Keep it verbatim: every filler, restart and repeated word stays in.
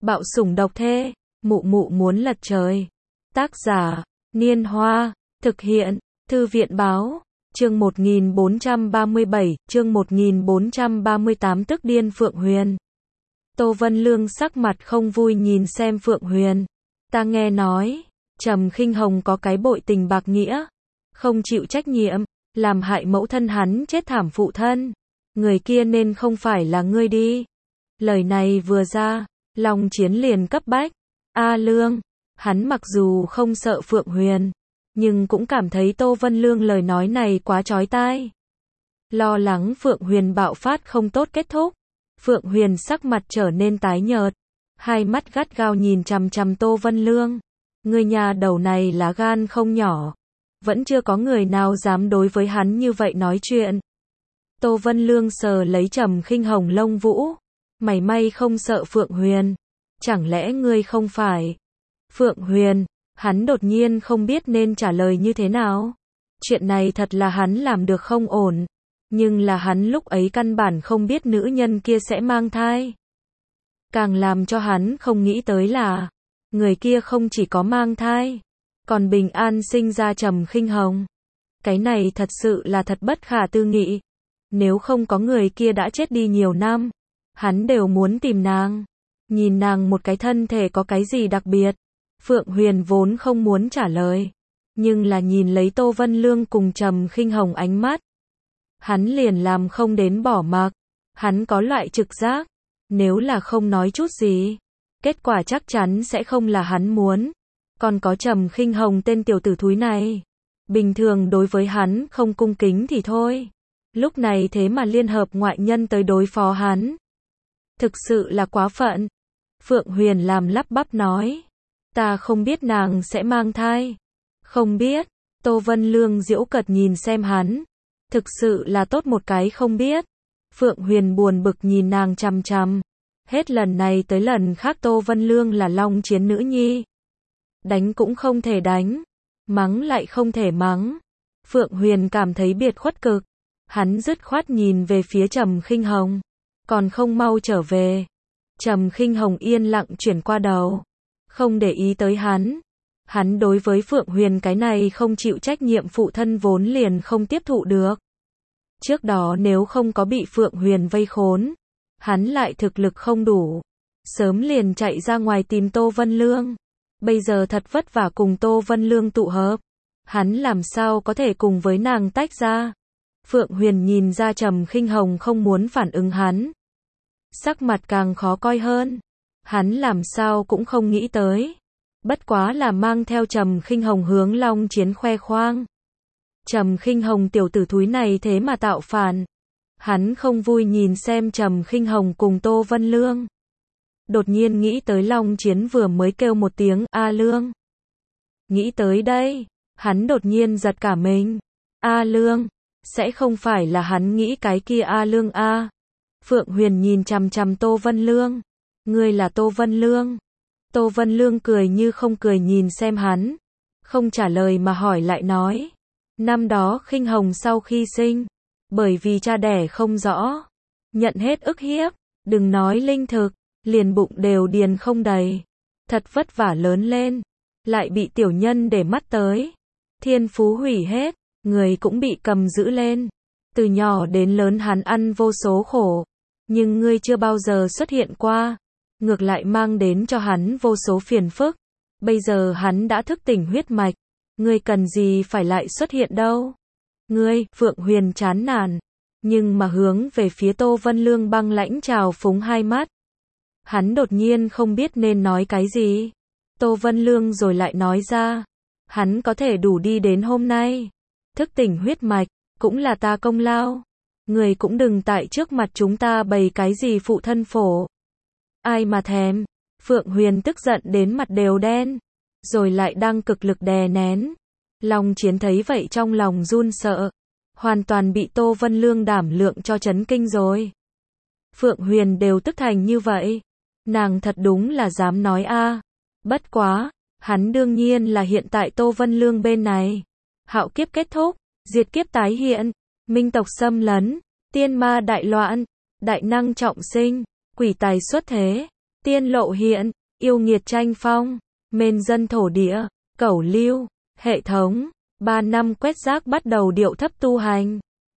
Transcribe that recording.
Bạo sủng độc thê, mụ mụ muốn lật trời. Tác giả, Niên Hoa, thực hiện, Thư viện Báo, chương một nghìn bốn trăm ba mươi bảy, chương một nghìn bốn trăm ba mươi tám tức điên Phượng Huyền. Tô Vân Lương sắc mặt không vui nhìn xem Phượng Huyền. Ta nghe nói, Trầm Khinh Hồng có cái bội tình bạc nghĩa, không chịu trách nhiệm, làm hại mẫu thân hắn chết thảm phụ thân. Người kia nên không phải là ngươi đi. Lời này vừa ra, Long Chiến liền cấp bách. A Lương, hắn mặc dù không sợ Phượng Huyền, nhưng cũng cảm thấy Tô Vân Lương lời nói này quá chói tai. Lo lắng Phượng Huyền bạo phát không tốt kết thúc. Phượng Huyền sắc mặt trở nên tái nhợt, hai mắt gắt gao nhìn chằm chằm Tô Vân Lương. Người nhà đầu này lá gan không nhỏ, vẫn chưa có người nào dám đối với hắn như vậy nói chuyện. Tô Vân Lương sờ lấy Trầm Khinh Hồng lông vũ, mày may không sợ Phượng Huyền, chẳng lẽ ngươi không phải Phượng Huyền? Hắn đột nhiên không biết nên trả lời như thế nào. Chuyện này thật là hắn làm được không ổn, nhưng là hắn lúc ấy căn bản không biết nữ nhân kia sẽ mang thai. Càng làm cho hắn không nghĩ tới là, người kia không chỉ có mang thai, còn bình an sinh ra Trầm Khinh Hồng. Cái này thật sự là thật bất khả tư nghị. Nếu không có người kia đã chết đi nhiều năm, hắn đều muốn tìm nàng. Nhìn nàng một cái thân thể có cái gì đặc biệt. Phượng Huyền vốn không muốn trả lời, nhưng là nhìn lấy Tô Vân Lương cùng Trầm Khinh Hồng ánh mắt, hắn liền làm không đến bỏ mặc. Hắn có loại trực giác, nếu là không nói chút gì, kết quả chắc chắn sẽ không là hắn muốn. Còn có Trầm Khinh Hồng tên tiểu tử thúi này, bình thường đối với hắn không cung kính thì thôi, lúc này thế mà liên hợp ngoại nhân tới đối phó hắn. Thực sự là quá phận. Phượng Huyền làm lắp bắp nói. Ta không biết nàng sẽ mang thai. Không biết. Tô Vân Lương giễu cợt nhìn xem hắn. Thực sự là tốt một cái không biết. Phượng Huyền buồn bực nhìn nàng chằm chằm. Hết lần này tới lần khác Tô Vân Lương là Long Chiến nữ nhi. Đánh cũng không thể đánh, mắng lại không thể mắng. Phượng Huyền cảm thấy biệt khuất cực. Hắn dứt khoát nhìn về phía Trầm Khinh Hồng. Còn không mau trở về. Trầm Khinh Hồng yên lặng chuyển qua đầu, không để ý tới hắn. Hắn đối với Phượng Huyền cái này không chịu trách nhiệm phụ thân vốn liền không tiếp thụ được. Trước đó nếu không có bị Phượng Huyền vây khốn, hắn lại thực lực không đủ, sớm liền chạy ra ngoài tìm Tô Vân Lương. Bây giờ thật vất vả cùng Tô Vân Lương tụ hợp, hắn làm sao có thể cùng với nàng tách ra. Phượng Huyền nhìn ra Trầm Khinh Hồng không muốn phản ứng hắn, sắc mặt càng khó coi hơn. Hắn làm sao cũng không nghĩ tới, bất quá là mang theo Trầm Khinh Hồng hướng Long Chiến khoe khoang. Trầm Khinh Hồng tiểu tử thúi này thế mà tạo phản. Hắn không vui nhìn xem Trầm Khinh Hồng cùng Tô Vân Lương. Đột nhiên nghĩ tới Long Chiến vừa mới kêu một tiếng A Lương. Nghĩ tới đây, hắn đột nhiên giật cả mình. A Lương, sẽ không phải là hắn nghĩ cái kia A Lương a? Phượng Huyền nhìn chằm chằm Tô Vân Lương. Ngươi là Tô Vân Lương? Tô Vân Lương cười như không cười nhìn xem hắn, không trả lời mà hỏi lại nói. Năm đó Khinh Hồng sau khi sinh, bởi vì cha đẻ không rõ, nhận hết ức hiếp, đừng nói linh thực, liền bụng đều điền không đầy. Thật vất vả lớn lên, lại bị tiểu nhân để mắt tới. Thiên phú hủy hết, người cũng bị cầm giữ lên. Từ nhỏ đến lớn hắn ăn vô số khổ, nhưng ngươi chưa bao giờ xuất hiện qua, ngược lại mang đến cho hắn vô số phiền phức. Bây giờ hắn đã thức tỉnh huyết mạch, ngươi cần gì phải lại xuất hiện đâu. Ngươi, Phượng Huyền chán nản, nhưng mà hướng về phía Tô Vân Lương băng lãnh trào phúng hai mắt. Hắn đột nhiên không biết nên nói cái gì. Tô Vân Lương rồi lại nói ra, hắn có thể đủ đi đến hôm nay, thức tỉnh huyết mạch, cũng là ta công lao. Người cũng đừng tại trước mặt chúng ta bày cái gì phụ thân phổ. Ai mà thèm. Phượng Huyền tức giận đến mặt đều đen, rồi lại đang cực lực đè nén. Long Chiến thấy vậy trong lòng run sợ, hoàn toàn bị Tô Vân Lương đảm lượng cho chấn kinh rồi. Phượng Huyền đều tức thành như vậy, nàng thật đúng là dám nói a. Bất quá, hắn đương nhiên là hiện tại Tô Vân Lương bên này. Hạo kiếp kết thúc, diệt kiếp tái hiện, minh tộc xâm lấn, tiên ma đại loạn, đại năng trọng sinh, quỷ tài xuất thế, tiên lộ hiện, yêu nghiệt tranh phong, mên dân thổ địa, cẩu lưu, hệ thống, ba năm quét rác bắt đầu điệu thấp tu hành.